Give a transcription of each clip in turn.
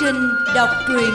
trình đọc truyện.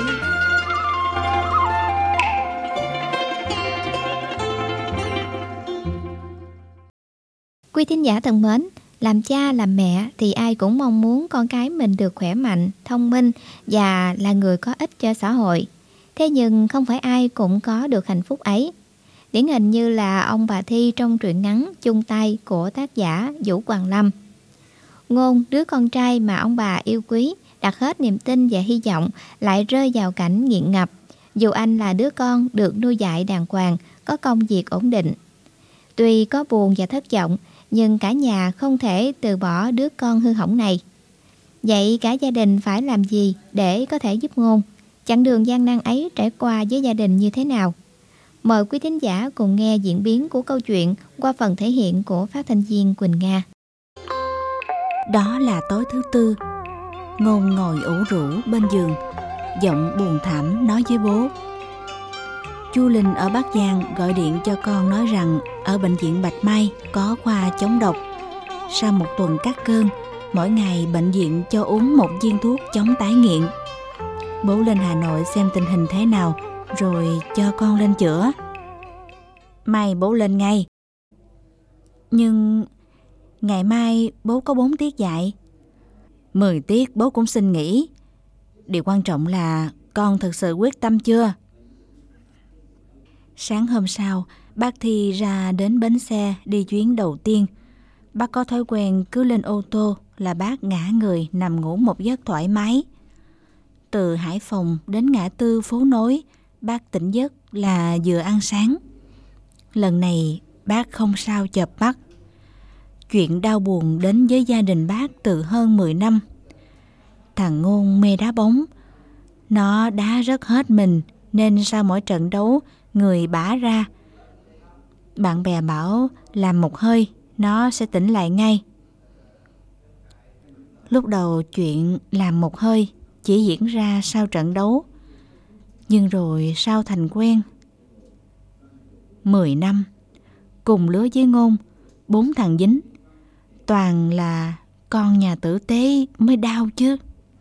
Quý thính giả thân mến, làm cha làm mẹ thì ai cũng mong muốn con cái mình được khỏe mạnh, thông minh và là người có ích cho xã hội. Thế nhưng không phải ai cũng có được hạnh phúc ấy. Điển hình như là ông bà Thi trong truyện ngắn Chung Tay của tác giả Vũ Hoàng Lâm. Ngôn, đứa con trai mà ông bà yêu quý, đặt hết niềm tin và hy vọng, lại rơi vào cảnh nghiện ngập. Dù anh là đứa con được nuôi dạy đàng hoàng, có công việc ổn định. Tuy có buồn và thất vọng, nhưng cả nhà không thể từ bỏ đứa con hư hỏng này. Vậy cả gia đình phải làm gì để có thể giúp Ngôn? Chặng đường gian nan ấy trải qua với gia đình như thế nào? Mời quý thính giả cùng nghe diễn biến của câu chuyện qua phần thể hiện của phát thanh viên Quỳnh Nga. Đó là tối thứ tư. Ngôn ngồi ủ rũ bên giường, giọng buồn thảm nói với bố. Chú Linh ở Bắc Giang gọi điện cho con nói rằng ở bệnh viện Bạch Mai có khoa chống độc. Sau một tuần cắt cơn, mỗi ngày bệnh viện cho uống một viên thuốc chống tái nghiện. Bố lên Hà Nội xem tình hình thế nào rồi cho con lên chữa. Mai bố lên ngay. Nhưng ngày mai bố có 4 tiết dạy. 10 tiết bố cũng xin nghỉ. Điều quan trọng là con thực sự quyết tâm chưa? Sáng hôm sau, bác Thi ra đến bến xe đi chuyến đầu tiên. Bác có thói quen cứ lên ô tô là bác ngả người nằm ngủ một giấc thoải mái. Từ Hải Phòng đến ngã tư phố Nối, bác tỉnh giấc là vừa ăn sáng. Lần này bác không sao chợp mắt. Chuyện đau buồn đến với gia đình bác từ hơn 10 năm. Thằng Ngôn mê đá bóng. Nó đá rất hết mình nên sau mỗi trận đấu người bả ra. Bạn bè bảo làm một hơi nó sẽ tỉnh lại ngay. Lúc đầu chuyện làm một hơi chỉ diễn ra sau trận đấu, nhưng rồi sao thành quen. 10 năm cùng lứa với Ngôn, 4 thằng dính, toàn là con nhà tử tế mới đau chứ.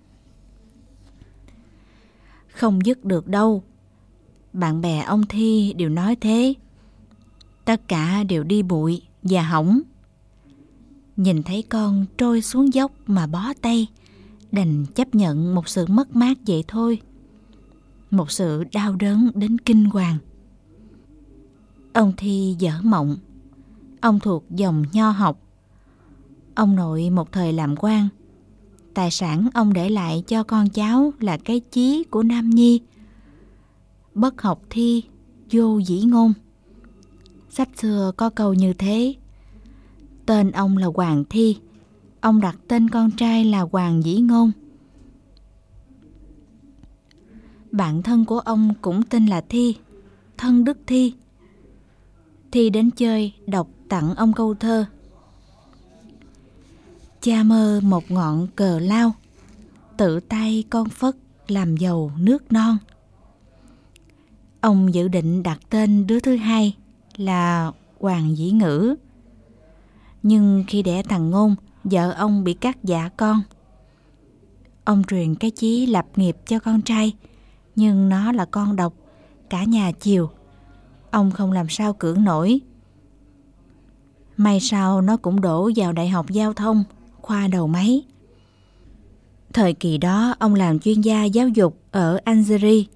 Không dứt được đâu. Bạn bè ông Thi đều nói thế. Tất cả đều đi bụi và hỏng. Nhìn thấy con trôi xuống dốc mà bó tay, đành chấp nhận một sự mất mát vậy thôi. Một sự đau đớn đến kinh hoàng. Ông Thi dở mộng. Ông thuộc dòng nho học. Ông nội một thời làm quan. Tài sản ông để lại cho con cháu là cái chí của Nam Nhi. Bất học thi, vô dĩ ngôn. Sách xưa có câu như thế. Tên ông là Hoàng Thi. Ông đặt tên con trai là Hoàng Dĩ Ngôn. Bạn thân của ông cũng tên là Thi, thân Đức Thi. Thi đến chơi đọc tặng ông câu thơ. Cha mơ một ngọn cờ lao, tự tay con phất làm giàu nước non. Ông dự định đặt tên đứa thứ hai là Hoàng Dĩ Ngữ. Nhưng khi đẻ thằng Ngôn, vợ ông bị cắt dạ con. Ông truyền cái chí lập nghiệp cho con trai, nhưng nó là con độc, cả nhà chiều. Ông không làm sao cưỡng nổi. May sao nó cũng đổ vào Đại học Giao thông, khoa đầu máy. Thời kỳ đó ông làm chuyên gia giáo dục ở Algeria.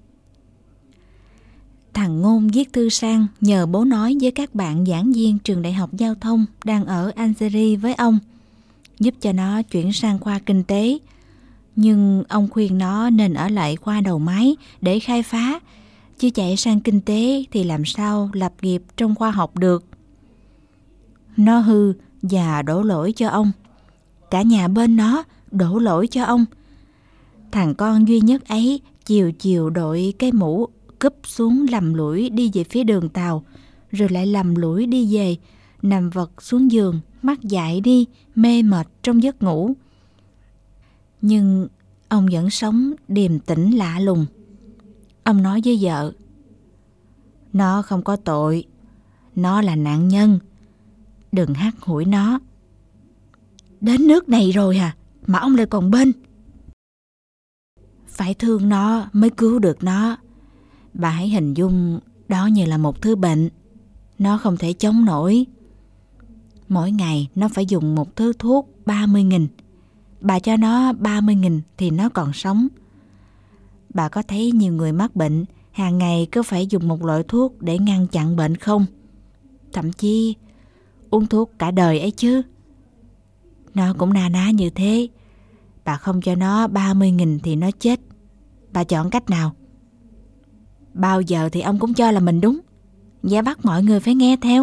Thằng Ngôn viết thư sang nhờ bố nói với các bạn giảng viên trường Đại học Giao thông đang ở Algeria với ông, giúp cho nó chuyển sang khoa kinh tế. Nhưng ông khuyên nó nên ở lại khoa đầu máy để khai phá, chứ chạy sang kinh tế thì làm sao lập nghiệp trong khoa học được. Nó hư và đổ lỗi cho ông. Cả nhà bên nó đổ lỗi cho ông. Thằng con duy nhất ấy chiều chiều đội cái mũ cúp xuống lầm lũi đi về phía đường tàu, rồi lại lầm lũi đi về, nằm vật xuống giường, mắt dại đi, mê mệt trong giấc ngủ. Nhưng ông vẫn sống điềm tĩnh lạ lùng. Ông nói với vợ, nó không có tội, nó là nạn nhân, đừng hắt hủi nó. Đến nước này rồi à, mà ông lại còn bên. phải thương nó mới cứu được nó. Bà hãy hình dung đó như là một thứ bệnh. Nó không thể chống nổi. Mỗi ngày nó phải dùng một thứ thuốc 30.000. Bà cho nó 30.000 thì nó còn sống. Bà có thấy nhiều người mắc bệnh hàng ngày cứ phải dùng một loại thuốc để ngăn chặn bệnh không? Thậm chí uống thuốc cả đời ấy chứ. Nó cũng na ná như thế. Bà không cho nó 30.000 thì nó chết. Bà chọn cách nào? Bao giờ thì ông cũng cho là mình đúng, và bắt mọi người phải nghe theo.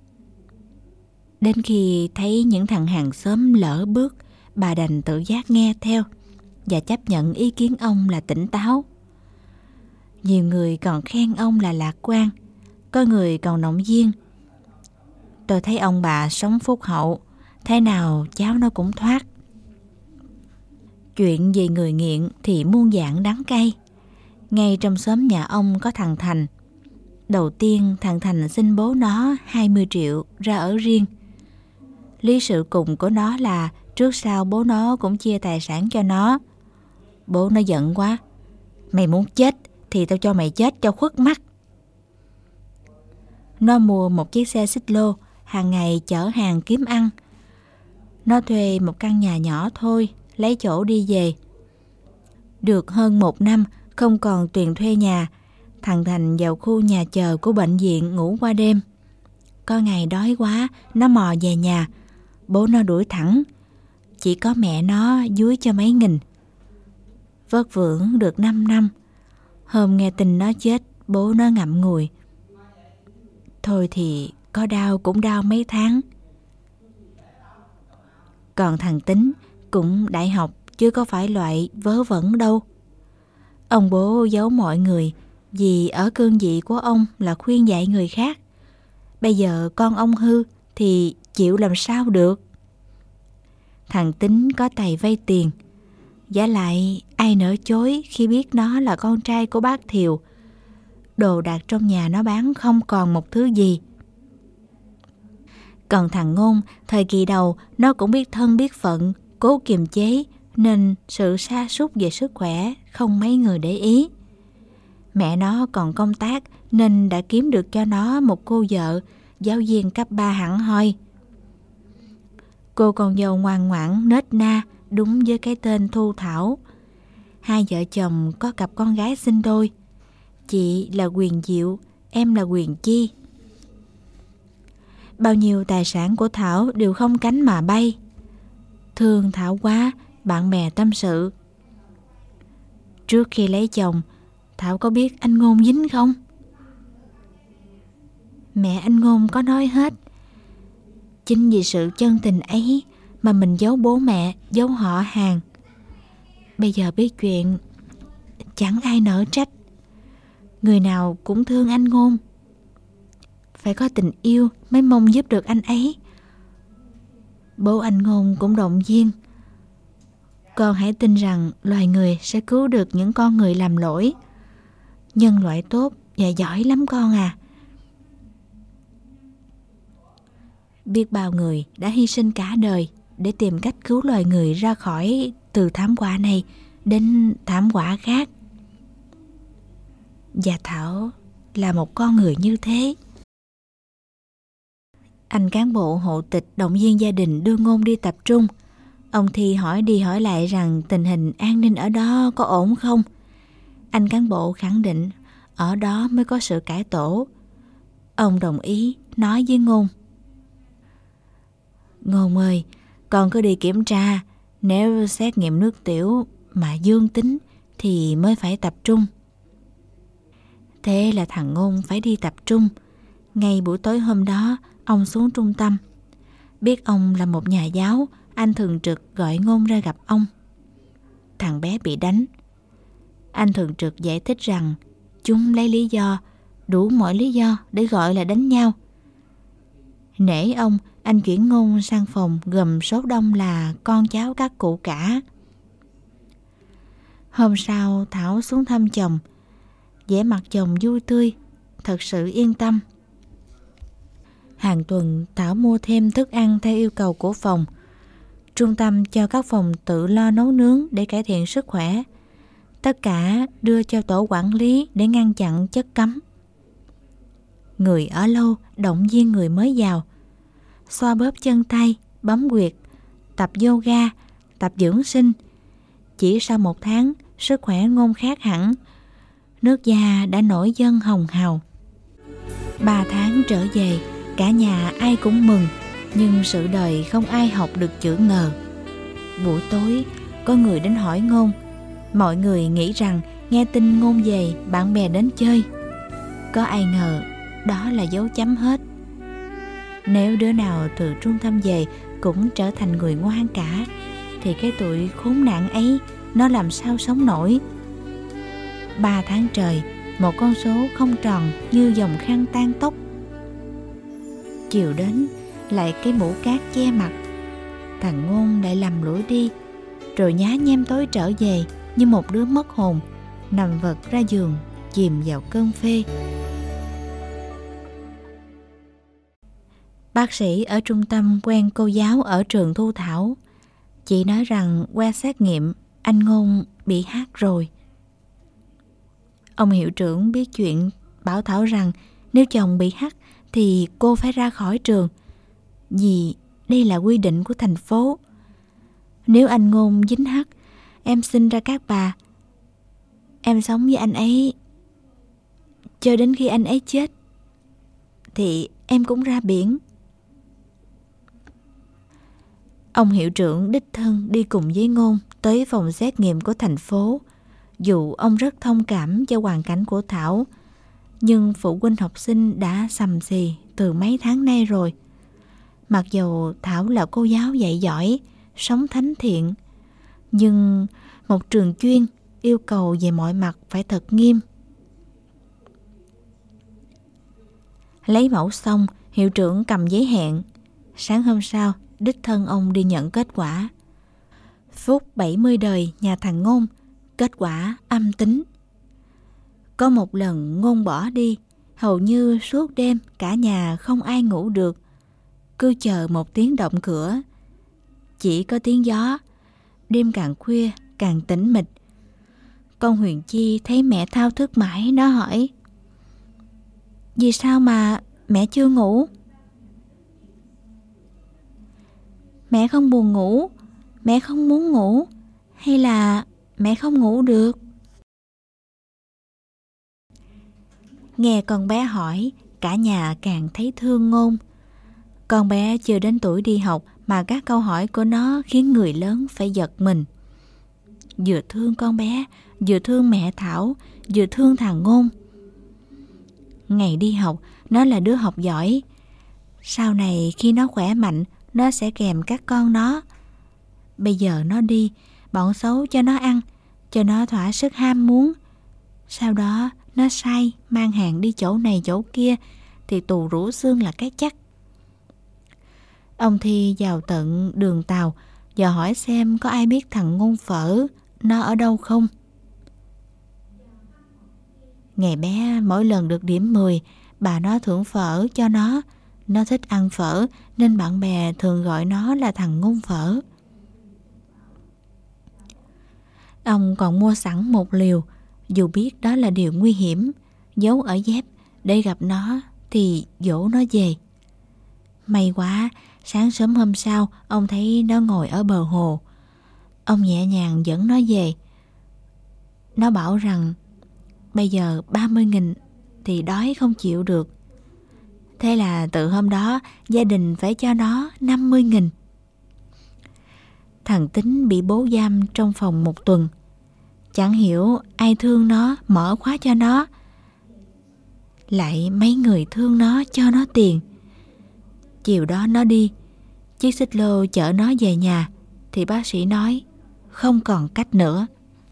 Đến khi thấy những thằng hàng xóm lỡ bước, bà đành tự giác nghe theo và chấp nhận ý kiến ông là tỉnh táo. Nhiều người còn khen ông là lạc quan, có người còn động viên. Tôi thấy ông bà sống phúc hậu, thế nào cháu nó cũng thoát. Chuyện về người nghiện thì muôn dạng đắng cay. Ngay trong xóm nhà ông có thằng Thành. Đầu tiên thằng Thành xin bố nó 20 triệu ra ở riêng. Lý sự cùng của nó là trước sau bố nó cũng chia tài sản cho nó. Bố nó giận quá. Mày muốn chết thì tao cho mày chết cho khuất mắt. Nó mua một chiếc xe xích lô, hàng ngày chở hàng kiếm ăn. Nó thuê một căn nhà nhỏ thôi, lấy chỗ đi về. Được hơn 1 năm, không còn tiền thuê nhà, thằng Thành vào khu nhà chờ của bệnh viện ngủ qua đêm. Có ngày đói quá, nó mò về nhà. Bố nó đuổi thẳng. Chỉ có mẹ nó dúi cho mấy nghìn. Vất vưởng được 5 năm. Hôm nghe tin nó chết, bố nó ngậm ngùi. Thôi thì có đau cũng đau mấy tháng. Còn thằng Tính cũng đại học chứ có phải loại vớ vẩn đâu. Ông bố giấu mọi người vì ở cương vị của ông là khuyên dạy người khác. Bây giờ con ông hư thì chịu làm sao được. Thằng Tính có tài vay tiền. Vả lại ai nỡ chối khi biết nó là con trai của bác Thiều. Đồ đạc trong nhà nó bán không còn một thứ gì. Còn thằng Ngôn, thời kỳ đầu nó cũng biết thân biết phận, cố kiềm chế, nên sự sa sút về sức khỏe không mấy người để ý. Mẹ nó còn công tác nên đã kiếm được cho nó một cô vợ, giáo viên cấp 3 hẳn hoi. Cô con dâu ngoan ngoãn, nết na, đúng với cái tên Thu Thảo. Hai vợ chồng có cặp con gái sinh đôi. Chị là Quyền Diệu, em là Quyền Chi. Bao nhiêu tài sản của Thảo đều không cánh mà bay. Thương Thảo quá, bạn bè tâm sự. Trước khi lấy chồng, Thảo có biết anh Ngôn dính không? Mẹ anh Ngôn có nói hết. Chính vì sự chân tình ấy mà mình giấu bố mẹ, giấu họ hàng. Bây giờ biết chuyện, chẳng ai nỡ trách. Người nào cũng thương anh Ngôn. Phải có tình yêu mới mong giúp được anh ấy. Bố anh Ngôn cũng động viên. Con hãy tin rằng loài người sẽ cứu được những con người làm lỗi. Nhân loại tốt và giỏi lắm con à. Biết bao người đã hy sinh cả đời để tìm cách cứu loài người ra khỏi từ thảm họa này đến thảm họa khác. Và Thảo là một con người như thế. Anh cán bộ hộ tịch động viên gia đình đưa Ngôn đi tập trung. Ông Thi hỏi đi hỏi lại rằng tình hình an ninh ở đó có ổn không? Anh cán bộ khẳng định ở đó mới có sự cải tổ. Ông đồng ý nói với Ngôn. Ngôn ơi, con cứ đi kiểm tra. Nếu xét nghiệm nước tiểu mà dương tính thì mới phải tập trung. Thế là thằng Ngôn phải đi tập trung. Ngay buổi tối hôm đó, ông xuống trung tâm. Biết ông là một nhà giáo, anh thường trực gọi Ngôn ra gặp ông. Thằng bé bị đánh. Anh thường trực giải thích rằng chúng lấy lý do, đủ mọi lý do để gọi là đánh nhau. Nể ông, anh chuyển Ngôn sang phòng gồm số đông là con cháu các cụ cả. Hôm sau Thảo xuống thăm chồng. vẻ mặt chồng vui tươi, thật sự yên tâm. Hàng tuần Thảo mua thêm thức ăn theo yêu cầu của phòng. Trung tâm cho các phòng tự lo nấu nướng để cải thiện sức khỏe. tất cả đưa cho tổ quản lý để ngăn chặn chất cấm. Người ở lâu động viên người mới vào, xoa bóp chân tay, bấm huyệt, tập yoga, tập dưỡng sinh. Chỉ sau 1 tháng, sức khỏe Ngôn khác hẳn. Nước da đã nổi dần hồng hào. 3 tháng trở về, cả nhà ai cũng mừng, nhưng sự đời không ai học được chữ ngờ. Buổi tối, có người đến hỏi Ngôn. Mọi người nghĩ rằng nghe tin Ngôn về, bạn bè đến chơi. Có ai ngờ đó là dấu chấm hết. Nếu đứa nào từ trung tâm về cũng trở thành người ngoan cả, thì cái tuổi khốn nạn ấy nó làm sao sống nổi. 3 tháng trời, một con số không tròn như dòng khăn tan tóc. Chiều đến, lại cái mũ cát che mặt. Thằng Ngôn lại lầm lũi đi, rồi nhá nhem tối trở về như một đứa mất hồn, nằm vật ra giường, chìm vào cơn phê. Bác sĩ ở trung tâm quen cô giáo ở trường Thu Thảo. Chị nói rằng qua xét nghiệm, anh Ngôn bị HIV rồi. Ông hiệu trưởng biết chuyện, bảo Thảo rằng nếu chồng bị HIV thì cô phải ra khỏi trường, vì đây là quy định của thành phố. Nếu anh Ngôn dính HIV, em xin ra Cát Bà. Em sống với anh ấy cho đến khi anh ấy chết, thì em cũng ra biển. Ông hiệu trưởng đích thân đi cùng với Ngôn tới phòng xét nghiệm của thành phố. Dù ông rất thông cảm cho hoàn cảnh của Thảo, nhưng phụ huynh học sinh đã sầm xì từ mấy tháng nay rồi. Mặc dù Thảo là cô giáo dạy giỏi, sống thánh thiện, nhưng một trường chuyên yêu cầu về mọi mặt phải thật nghiêm. Lấy mẫu xong, hiệu trưởng cầm giấy hẹn. Sáng hôm sau, đích thân ông đi nhận kết quả. Phút 70 đời nhà thằng Ngôn, kết quả âm tính. Có một lần Ngôn bỏ đi, hầu như suốt đêm cả nhà không ai ngủ được, cứ chờ một tiếng động cửa. Chỉ có tiếng gió. Đêm càng khuya càng tĩnh mịch. Con Huyền Chi thấy mẹ thao thức mãi, nó hỏi: vì sao mà mẹ chưa ngủ? Mẹ không buồn ngủ, mẹ không muốn ngủ, hay là mẹ không ngủ được? Nghe con bé hỏi, cả nhà càng thấy thương Ngôn. Con bé chưa đến tuổi đi học mà các câu hỏi của nó khiến người lớn phải giật mình. Vừa thương con bé, vừa thương mẹ Thảo, vừa thương thằng Ngôn. Ngày đi học, nó là đứa học giỏi. Sau này khi nó khỏe mạnh, nó sẽ kèm các con nó. Bây giờ nó đi, bọn xấu cho nó ăn, cho nó thỏa sức ham muốn. Sau đó nó say, mang hàng đi chỗ này chỗ kia, thì tù rũ xương là cái chắc. Ông Thi vào tận đường tàu, dò hỏi xem có ai biết thằng Ngôn Phở nó ở đâu không. Ngày bé mỗi lần được điểm 10, bà nó thưởng phở cho nó. Nó thích ăn phở nên bạn bè thường gọi nó là thằng Ngôn Phở. Ông còn mua sẵn một liều, dù biết đó là điều nguy hiểm, giấu ở dép để gặp nó thì dỗ nó về. May quá, sáng sớm hôm sau ông thấy nó ngồi ở bờ hồ. Ông nhẹ nhàng dẫn nó về. Nó bảo rằng bây giờ 30.000 thì đói không chịu được. Thế là từ hôm đó gia đình phải cho nó 50.000. Thằng Tính bị bố giam trong phòng 1 tuần. Chẳng hiểu ai thương nó mở khóa cho nó. Lại mấy người thương nó cho nó tiền. Chiều đó nó đi, chiếc xích lô chở nó về nhà, thì bác sĩ nói không còn cách nữa.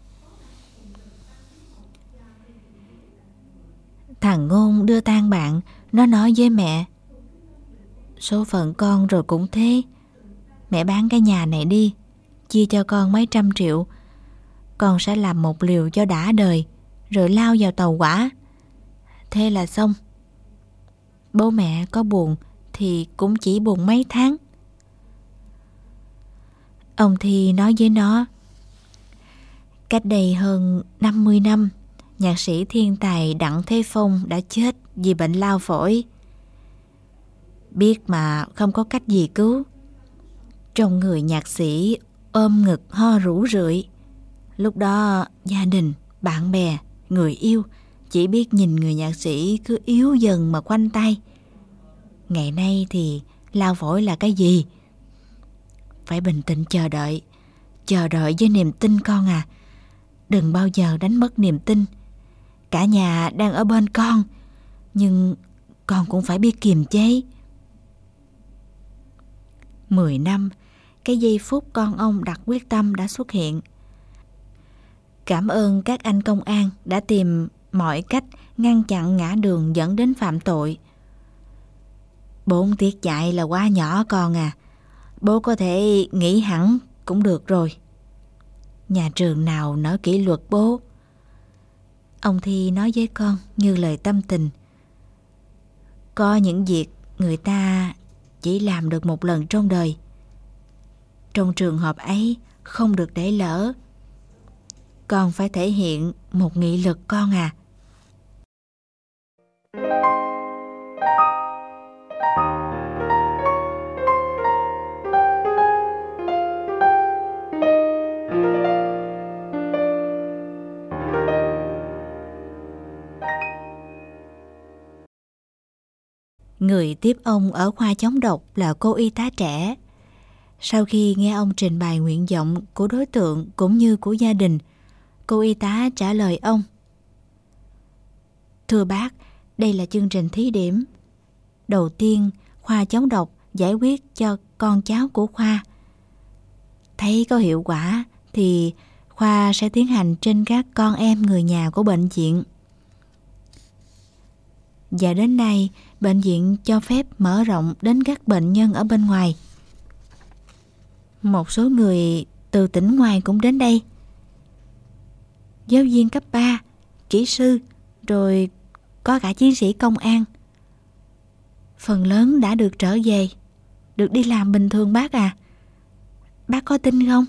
Thằng Ngôn đưa tang bạn, nó nói với mẹ: số phận con rồi cũng thế. Mẹ bán cái nhà này đi, chia cho con mấy trăm triệu. Con sẽ làm một liều cho đã đời, rồi lao vào tàu hỏa. Thế là xong. Bố mẹ có buồn thì cũng chỉ buồn mấy tháng. Ông Thi nói với nó: Cách đây hơn 50 năm, nhạc sĩ thiên tài Đặng Thế Phong đã chết vì bệnh lao phổi. Biết mà không có cách gì cứu. Trong người nhạc sĩ ôm ngực ho rũ rượi. Lúc đó gia đình, bạn bè, người yêu chỉ biết nhìn người nhạc sĩ cứ yếu dần mà khoanh tay. Ngày nay thì lao phổi là cái gì? Phải bình tĩnh chờ đợi với niềm tin con à. Đừng bao giờ đánh mất niềm tin. Cả nhà đang ở bên con, nhưng con cũng phải biết kiềm chế. 10 năm, cái giây phút con ông đặt quyết tâm đã xuất hiện. Cảm ơn các anh công an đã tìm mọi cách ngăn chặn ngã đường dẫn đến phạm tội. 4 tiết dạy là quá nhỏ con à. Bố có thể nghỉ hẳn cũng được rồi. Nhà trường nào nỡ kỷ luật bố. Ông Thi nói với con như lời tâm tình. Có những việc người ta chỉ làm được một lần trong đời. Trong trường hợp ấy không được để lỡ. Con phải thể hiện một nghị lực con à. Người tiếp ông ở khoa chống độc là cô y tá trẻ. Sau khi nghe ông trình bày nguyện vọng của đối tượng cũng như của gia đình, cô y tá trả lời ông. Thưa bác, đây là chương trình thí điểm. Đầu tiên, khoa chống độc giải quyết cho con cháu của khoa. Thấy có hiệu quả thì khoa sẽ tiến hành trên các con em người nhà của bệnh viện. Và đến nay, bệnh viện cho phép mở rộng đến các bệnh nhân ở bên ngoài. Một số người từ tỉnh ngoài cũng đến đây. Giáo viên cấp 3, kỹ sư, rồi có cả chiến sĩ công an. Phần lớn đã được trở về, được đi làm bình thường bác à. Bác có tin không?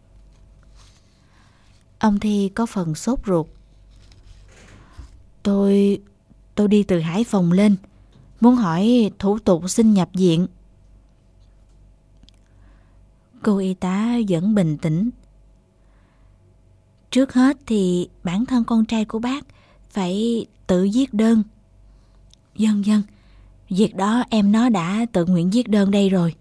Ông Thi có phần sốt ruột. Tôi đi từ Hải Phòng lên, muốn hỏi thủ tục xin nhập viện. Cô y tá vẫn bình tĩnh. Trước hết thì bản thân con trai của bác phải tự viết đơn. Vâng, việc đó em nó đã tự nguyện viết đơn đây rồi.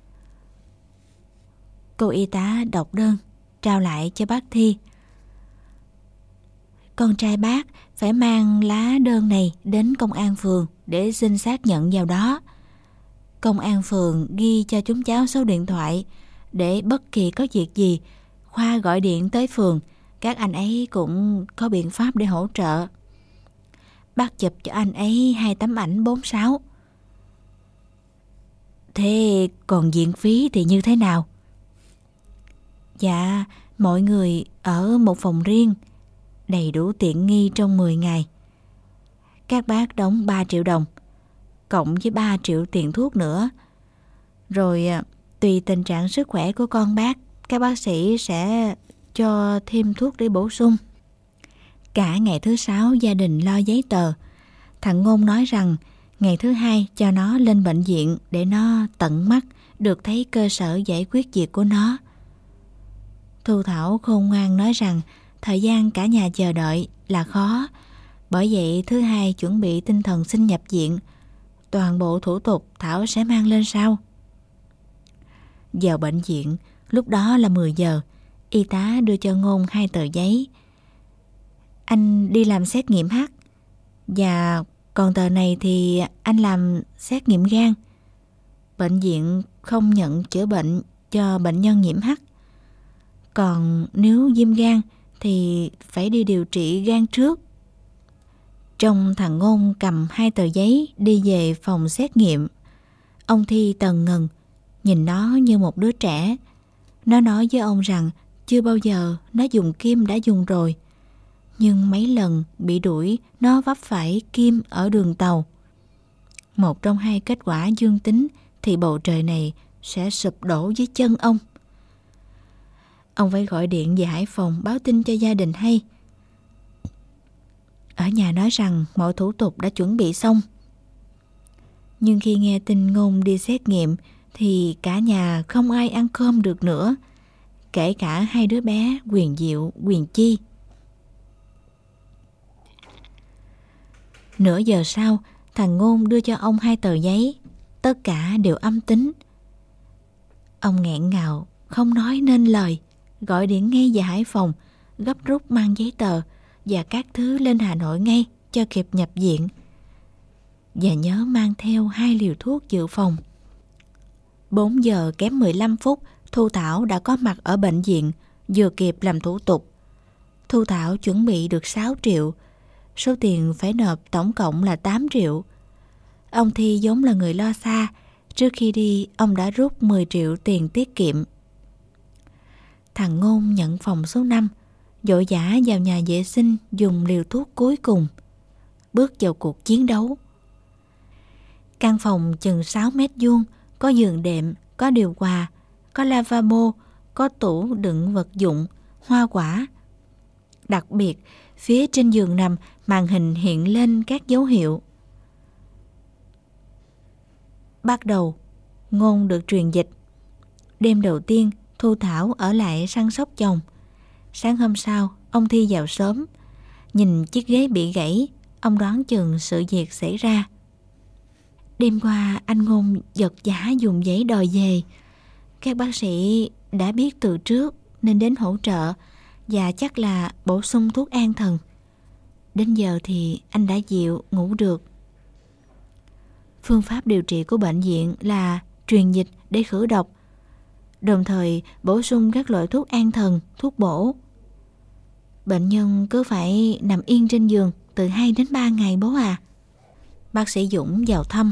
Cô y tá đọc đơn, trao lại cho bác Thi. Con trai bác phải mang lá đơn này đến công an phường để xin xác nhận vào đó. Công an phường ghi cho chúng cháu số điện thoại để bất kỳ có việc gì, khoa gọi điện tới phường, các anh ấy cũng có biện pháp để hỗ trợ. Bác chụp cho anh ấy 2 tấm ảnh 4:6. Thế còn viện phí thì như thế nào? Dạ, mọi người ở một phòng riêng, đầy đủ tiện nghi trong 10 ngày. Các bác đóng 3 triệu đồng, cộng với 3 triệu tiền thuốc nữa. Rồi tùy tình trạng sức khỏe của con bác, các bác sĩ sẽ cho thêm thuốc để bổ sung. Cả ngày thứ 6 gia đình lo giấy tờ. Thằng Ngôn nói rằng ngày thứ 2 cho nó lên bệnh viện để nó tận mắt được thấy cơ sở giải quyết việc của nó. Thu Thảo khôn ngoan nói rằng thời gian cả nhà chờ đợi là khó. Bởi vậy thứ 2 chuẩn bị tinh thần xin nhập viện. Toàn bộ thủ tục Thảo sẽ mang lên sau. Vào bệnh viện, lúc đó là 10 giờ. Y tá đưa cho Ngôn 2 tờ giấy. Anh đi làm xét nghiệm H. Và còn tờ này thì anh làm xét nghiệm gan. Bệnh viện không nhận chữa bệnh cho bệnh nhân nhiễm H. Còn nếu viêm gan thì phải đi điều trị gan trước. Trong thằng Ngôn cầm 2 tờ giấy đi về phòng xét nghiệm. Ông Thi tần ngần, nhìn nó như một đứa trẻ. Nó nói với ông rằng chưa bao giờ nó dùng kim đã dùng rồi. Nhưng mấy lần bị đuổi nó vấp phải kim ở đường tàu. Một trong 2 kết quả dương tính thì bầu trời này sẽ sụp đổ dưới chân ông. Ông phải gọi điện về Hải Phòng báo tin cho gia đình hay. Ở nhà nói rằng mọi thủ tục đã chuẩn bị xong. Nhưng khi nghe tin Ngôn đi xét nghiệm thì cả nhà không ai ăn cơm được nữa, kể cả hai đứa bé Quyền Diệu, Quyền Chi. Nửa giờ sau, thằng Ngôn đưa cho ông 2 tờ giấy, tất cả đều âm tính. Ông nghẹn ngào, không nói nên lời, gọi điện ngay về Hải Phòng, gấp rút mang giấy tờ và các thứ lên Hà Nội ngay cho kịp nhập viện. Và nhớ mang theo 2 liều thuốc dự phòng. 4 giờ kém 15 phút, Thu Thảo đã có mặt ở bệnh viện, vừa kịp làm thủ tục. Thu Thảo chuẩn bị được 6 triệu, số tiền phải nộp tổng cộng là 8 triệu. Ông Thi vốn là người lo xa, trước khi đi ông đã rút 10 triệu tiền tiết kiệm. Thằng Ngôn nhận phòng số 5, vội vã vào nhà vệ sinh dùng liều thuốc cuối cùng, bước vào cuộc chiến đấu. Căn phòng chừng 6 mét vuông, có giường đệm, có điều hòa, có lavabo, có tủ đựng vật dụng, hoa quả. Đặc biệt, phía trên giường nằm, màn hình hiện lên các dấu hiệu. Bắt đầu, Ngôn được truyền dịch. Đêm đầu tiên, Thu Thảo ở lại săn sóc chồng. Sáng hôm sau, ông Thi vào sớm. Nhìn chiếc ghế bị gãy, ông đoán chừng sự việc xảy ra. Đêm qua, anh Ngôn giật giả dùng giấy đòi về. Các bác sĩ đã biết từ trước nên đến hỗ trợ và chắc là bổ sung thuốc an thần. Đến giờ thì anh đã dịu, ngủ được. Phương pháp điều trị của bệnh viện là truyền dịch để khử độc, đồng thời bổ sung các loại thuốc an thần, thuốc bổ. Bệnh nhân cứ phải nằm yên trên giường từ 2 đến 3 ngày bố à. Bác sĩ Dũng vào thăm.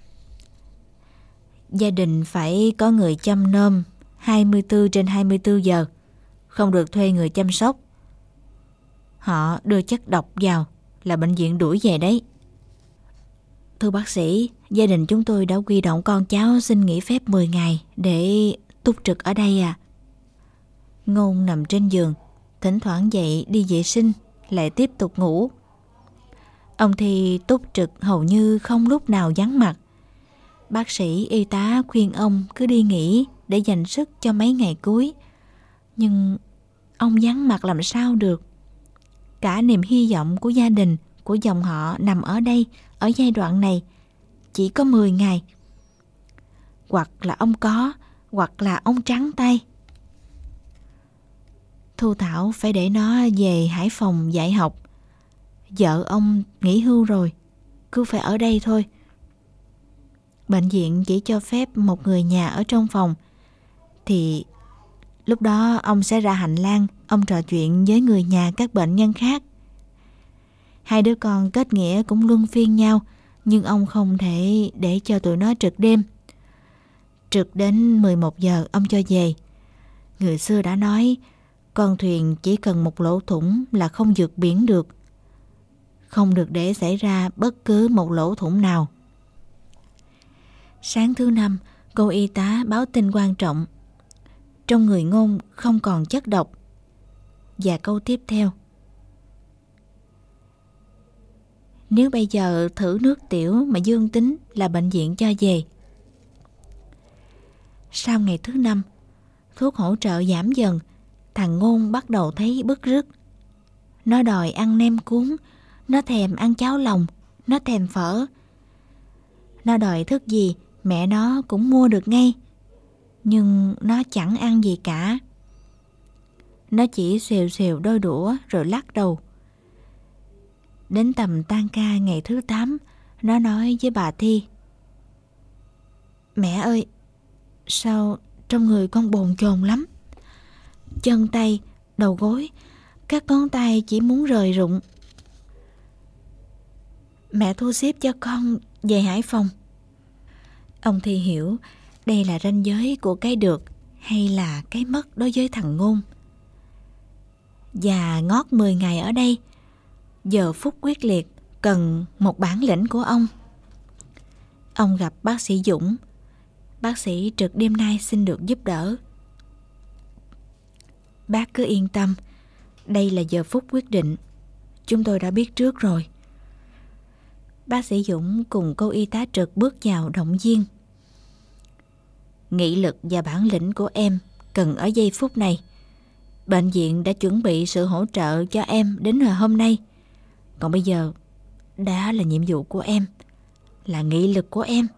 Gia đình phải có người chăm nom 24/24 giờ, không được thuê người chăm sóc. Họ đưa chất độc vào là bệnh viện đuổi về đấy. Thưa bác sĩ, gia đình chúng tôi đã huy động con cháu xin nghỉ phép 10 ngày để túc trực ở đây à. Ngôn nằm trên giường, thỉnh thoảng dậy đi vệ sinh, lại tiếp tục ngủ. Ông Thi túc trực hầu như không lúc nào vắng mặt. Bác sĩ, y tá khuyên ông cứ đi nghỉ để dành sức cho mấy ngày cuối. Nhưng ông vắng mặt làm sao được. Cả niềm hy vọng của gia đình, của dòng họ nằm ở đây, ở giai đoạn này, chỉ có 10 ngày. Hoặc là ông có, hoặc là ông trắng tay. Thu Thảo phải để nó về Hải Phòng dạy học. Vợ ông nghỉ hưu rồi, cứ phải ở đây thôi. Bệnh viện chỉ cho phép một người nhà ở trong phòng, thì lúc đó ông sẽ ra hành lang, ông trò chuyện với người nhà các bệnh nhân khác. 2 đứa con kết nghĩa cũng luân phiên nhau, nhưng ông không thể để cho tụi nó trực đêm. Trực đến 11 giờ ông cho về. Người xưa đã nói, con thuyền chỉ cần một lỗ thủng là không vượt biển được. Không được để xảy ra bất cứ một lỗ thủng nào. Sáng thứ 5, cô y tá báo tin quan trọng. Trong người Ngôn không còn chất độc. Và câu tiếp theo: nếu bây giờ thử nước tiểu mà dương tính là bệnh viện cho về. Sau ngày thứ 5, thuốc hỗ trợ giảm dần, thằng Ngôn bắt đầu thấy bứt rứt. Nó đòi ăn nem cuốn, nó thèm ăn cháo lòng, nó thèm phở. Nó đòi thức gì, mẹ nó cũng mua được ngay. Nhưng nó chẳng ăn gì cả. Nó chỉ xèo xèo đôi đũa rồi lắc đầu. Đến tầm tan ca ngày thứ 8, nó nói với bà Thi: mẹ ơi, sao trong người con bồn chồn lắm. Chân tay, đầu gối, các ngón tay chỉ muốn rời rụng. Mẹ thu xếp cho con về Hải Phòng. Ông Thi hiểu đây là ranh giới của cái được hay là cái mất đối với thằng Ngôn. Và ngót 10 ngày ở đây, giờ phút quyết liệt cần một bản lĩnh của ông. Ông gặp bác sĩ Dũng. Bác sĩ trực đêm nay xin được giúp đỡ. Bác cứ yên tâm, đây là giờ phút quyết định. Chúng tôi đã biết trước rồi. Bác sĩ Dũng cùng cô y tá trực bước vào động viên. Nghị lực và bản lĩnh của em cần ở giây phút này. Bệnh viện đã chuẩn bị sự hỗ trợ cho em đến hôm nay. Còn bây giờ, đó là nhiệm vụ của em, là nghị lực của em.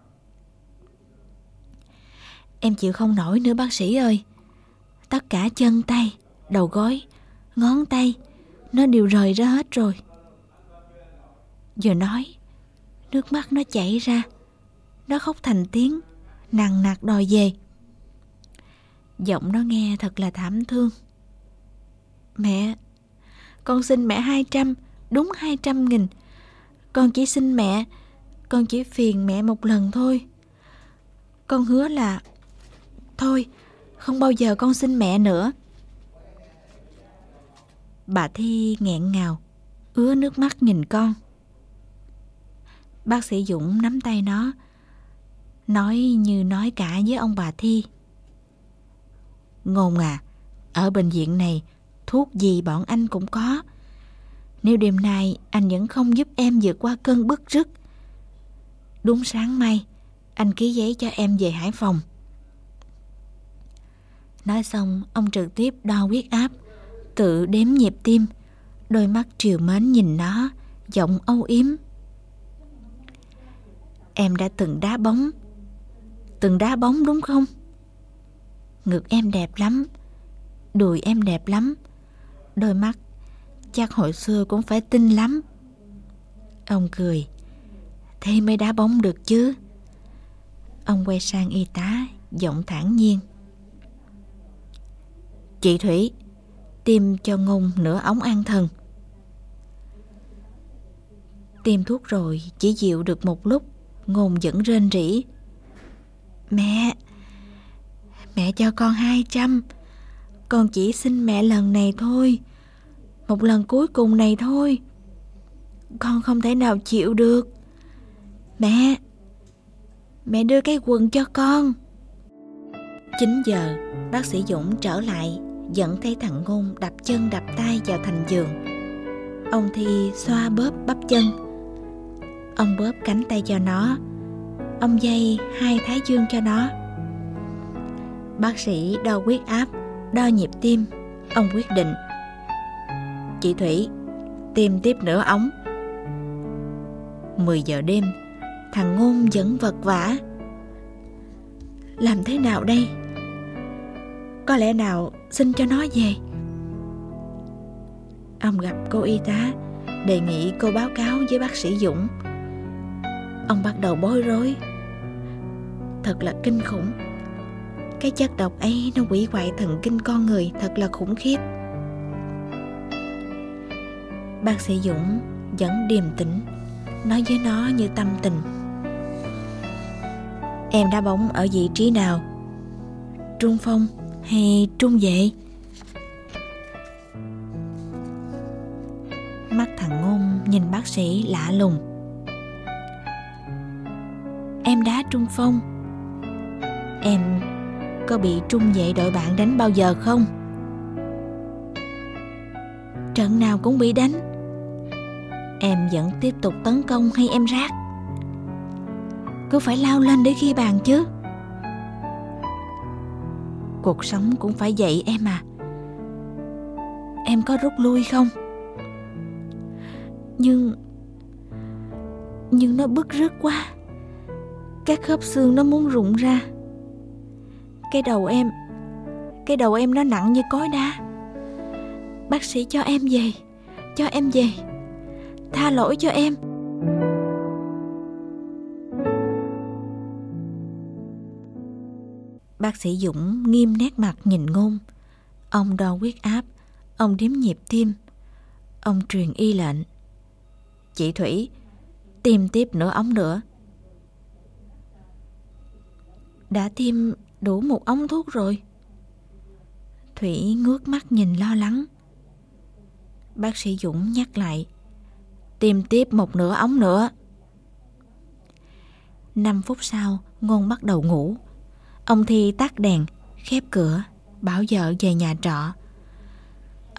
Em chịu không nổi nữa bác sĩ ơi. Tất cả chân tay, đầu gối, ngón tay, nó đều rời ra hết rồi. Vừa nói, nước mắt nó chảy ra. Nó khóc thành tiếng, nằng nặc đòi về. Giọng nó nghe thật là thảm thương. Mẹ, con xin mẹ 200, đúng 200.000. Con chỉ xin mẹ, con chỉ phiền mẹ một lần thôi. Con hứa là thôi, không bao giờ con xin mẹ nữa. Bà Thi nghẹn ngào, ứa nước mắt nhìn con. Bác sĩ Dũng nắm tay nó, nói như nói cả với ông bà Thi. Ngôn à, ở bệnh viện này thuốc gì bọn anh cũng có. Nếu đêm nay anh vẫn không giúp em vượt qua cơn bứt rứt, đúng sáng mai anh ký giấy cho em về Hải Phòng. Nói xong, ông trực tiếp đo huyết áp, tự đếm nhịp tim, đôi mắt trìu mến nhìn nó, giọng âu yếm. Em đã từng đá bóng đúng không? Ngực em đẹp lắm, đùi em đẹp lắm, đôi mắt chắc hồi xưa cũng phải tinh lắm. Ông cười. Thế mới đá bóng được chứ. Ông quay sang y tá, giọng thản nhiên. Chị Thủy, tiêm cho Ngôn nửa ống an thần. Tiêm thuốc rồi, chỉ dịu được một lúc, Ngôn vẫn rên rỉ. Mẹ cho con 200. Con chỉ xin mẹ lần này thôi, một lần cuối cùng này thôi. Con không thể nào chịu được. Mẹ đưa cái quần cho con. 9 giờ, bác sĩ Dũng trở lại, dẫn thấy thằng Ngôn đập chân đập tay vào thành giường. Ông Thi xoa bóp bắp chân. Ông bóp cánh tay cho nó. Ông day 2 thái dương cho nó. Bác sĩ đo huyết áp, đo nhịp tim. Ông quyết định. Chị Thủy, tiêm tiếp nửa ống. 10 giờ đêm, thằng Ngôn vẫn vật vã. Làm thế nào đây? Có lẽ nào xin cho nó về. Ông gặp cô y tá, đề nghị cô báo cáo với bác sĩ Dũng. Ông bắt đầu bối rối. Thật là kinh khủng. Cái chất độc ấy nó hủy hoại thần kinh con người thật là khủng khiếp. Bác sĩ Dũng vẫn điềm tĩnh, nói với nó như tâm tình. Em đá bóng ở vị trí nào? Trung phong hay trung vệ? Mắt thằng Ngôn nhìn bác sĩ lạ lùng. Em đá trung phong. Em có bị trung vệ đội bạn đánh bao giờ không? Trận nào cũng bị đánh. Em vẫn tiếp tục tấn công hay em rát? Cứ phải lao lên để ghi bàn chứ. Cuộc sống cũng phải vậy em à. Em có rút lui không? Nhưng nó bứt rứt quá. Các khớp xương nó muốn rụng ra. Cái đầu em nó nặng như cối đá. Bác sĩ cho em về. Tha lỗi cho em. Bác sĩ Dũng nghiêm nét mặt nhìn Ngôn. Ông đo huyết áp, ông đếm nhịp tim, ông truyền y lệnh. Chị Thủy, tiêm tiếp nửa ống nữa. Đã tiêm đủ một ống thuốc rồi. Thủy ngước mắt nhìn lo lắng. Bác sĩ Dũng nhắc lại. Tiêm tiếp một nửa ống nữa. 5 phút sau, Ngôn bắt đầu ngủ. Ông Thi tắt đèn, khép cửa, bảo vợ về nhà trọ.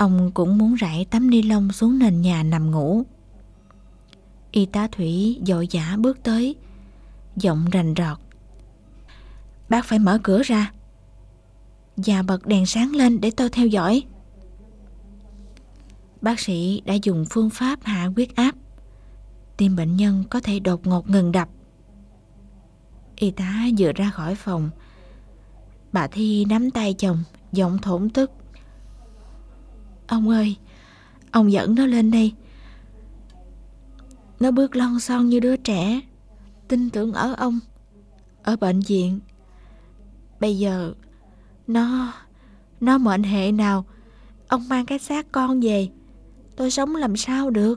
Ông cũng muốn rải tấm ni lông xuống nền nhà nằm ngủ. Y tá Thủy vội vã bước tới, giọng rành rọt: "Bác phải mở cửa ra và bật đèn sáng lên để tôi theo dõi." Bác sĩ đã dùng phương pháp hạ huyết áp. Tim bệnh nhân có thể đột ngột ngừng đập. Y tá vừa ra khỏi phòng, bà Thi nắm tay chồng, giọng thổn thức: "Ông ơi, ông dẫn nó lên đây. Nó bước lon son như đứa trẻ, tin tưởng ở ông, ở bệnh viện. Bây giờ nó mệnh hệ nào, ông mang cái xác con về, tôi sống làm sao được?"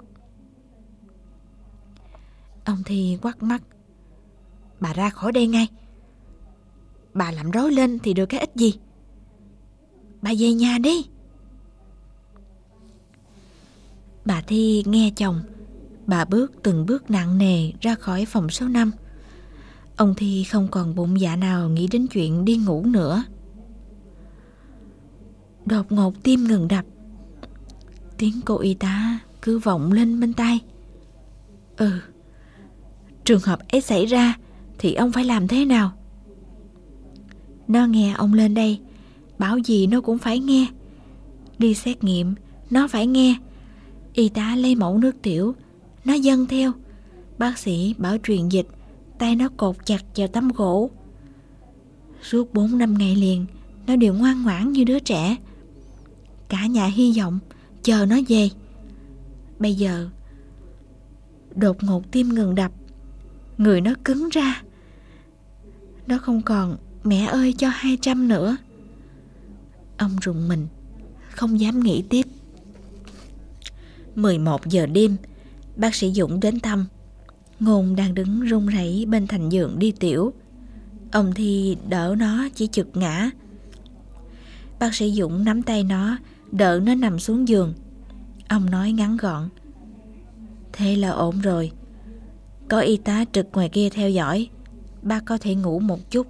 Ông Thi quắt mắt: "Bà ra khỏi đây ngay. Bà làm rối lên thì được cái ích gì? Bà về nhà đi." Bà Thi nghe chồng. Bà bước từng bước nặng nề ra khỏi phòng số 5. Ông Thi không còn bụng dạ nào nghĩ đến chuyện đi ngủ nữa. Đột ngột tim ngừng đập. Tiếng cô y tá cứ vọng lên bên tai: Trường hợp ấy xảy ra thì ông phải làm thế nào? Nó nghe ông lên đây, bảo gì nó cũng phải nghe. Đi xét nghiệm, nó phải nghe. Y tá lấy mẫu nước tiểu, nó dâng theo. Bác sĩ bảo truyền dịch, tay nó cột chặt vào tấm gỗ. Suốt 4-5 ngày liền, nó đều ngoan ngoãn như đứa trẻ. Cả nhà hy vọng chờ nó về. Bây giờ đột ngột tim ngừng đập, người nó cứng ra. Nó không còn mẹ ơi cho 200 nữa. Ông rùng mình, không dám nghĩ tiếp. 11 giờ đêm, bác sĩ Dũng đến thăm. Ngôn đang đứng run rẩy bên thành giường đi tiểu. Ông Thi đỡ nó chỉ chực ngã. Bác sĩ Dũng nắm tay nó, đỡ nó nằm xuống giường. Ông nói ngắn gọn: "Thế là ổn rồi. Có y tá trực ngoài kia theo dõi. Bác có thể ngủ một chút."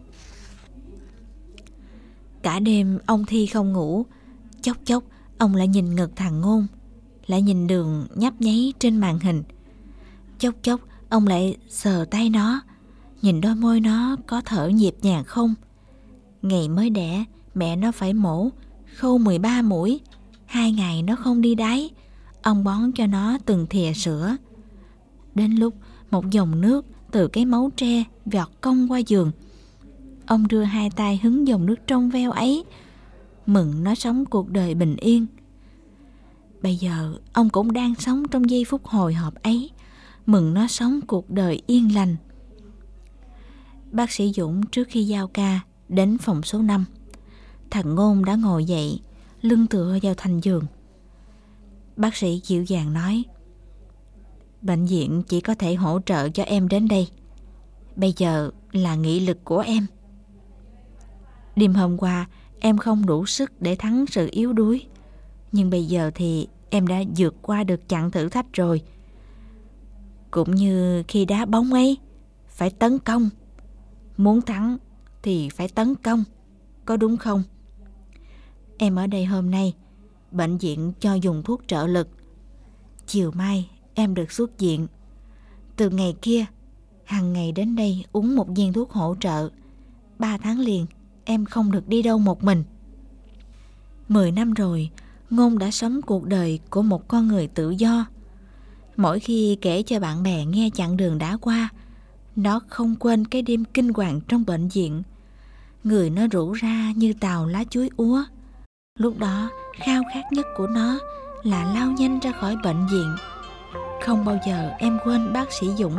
Cả đêm ông Thi không ngủ. Chốc chốc ông lại nhìn ngực thằng Ngôn, lại nhìn đường nhấp nháy trên màn hình. Chốc chốc ông lại sờ tay nó, nhìn đôi môi nó có thở nhịp nhàng không. Ngày mới đẻ, mẹ nó phải mổ, khâu 13 mũi. 2 ngày nó không đi đáy. Ông bón cho nó từng thìa sữa. Đến lúc một dòng nước từ cái mấu tre vọt cong qua giường, ông đưa 2 tay hứng dòng nước trong veo ấy, mừng nó sống cuộc đời bình yên. Bây giờ ông cũng đang sống trong giây phút hồi hộp ấy, mừng nó sống cuộc đời yên lành. Bác sĩ Dũng trước khi giao ca đến phòng số 5. Thằng Ngôn đã ngồi dậy, lưng tựa vào thành giường. Bác sĩ dịu dàng nói: "Bệnh viện chỉ có thể hỗ trợ cho em đến đây. Bây giờ là nghị lực của em. Đêm hôm qua em không đủ sức để thắng sự yếu đuối, nhưng bây giờ thì em đã vượt qua được chặng thử thách rồi. Cũng như khi đá bóng ấy, phải tấn công. Muốn thắng thì phải tấn công, có đúng không? Em ở đây hôm nay, bệnh viện cho dùng thuốc trợ lực. Chiều mai em được xuất viện. Từ ngày kia, hàng ngày đến đây uống một viên thuốc hỗ trợ. 3 tháng liền em không được đi đâu một mình." 10 năm rồi, Ngôn đã sống cuộc đời của một con người tự do. Mỗi khi kể cho bạn bè nghe chặng đường đã qua, nó không quên cái đêm kinh hoàng trong bệnh viện. Người nó rũ ra như tàu lá chuối úa. Lúc đó khao khát nhất của nó là lao nhanh ra khỏi bệnh viện. Không bao giờ em quên bác sĩ Dũng.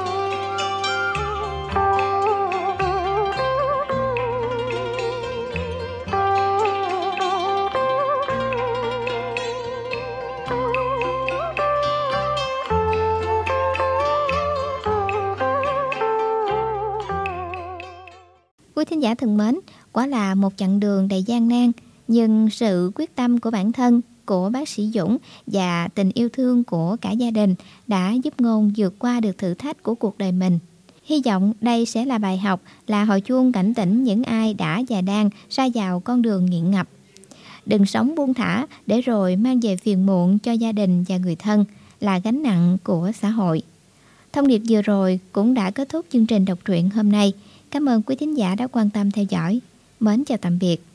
Quý thính giả thân mến, quả là một chặng đường đầy gian nan, nhưng sự quyết tâm của bản thân, của bác sĩ Dũng và tình yêu thương của cả gia đình đã giúp Ngôn vượt qua được thử thách của cuộc đời mình. Hy vọng đây sẽ là bài học, là hồi chuông cảnh tỉnh những ai đã và đang sa vào con đường nghiện ngập. Đừng sống buông thả để rồi mang về phiền muộn cho gia đình và người thân, là gánh nặng của xã hội. Thông điệp vừa rồi cũng đã kết thúc chương trình đọc truyện hôm nay. Cảm ơn quý thính giả đã quan tâm theo dõi. Mến chào tạm biệt.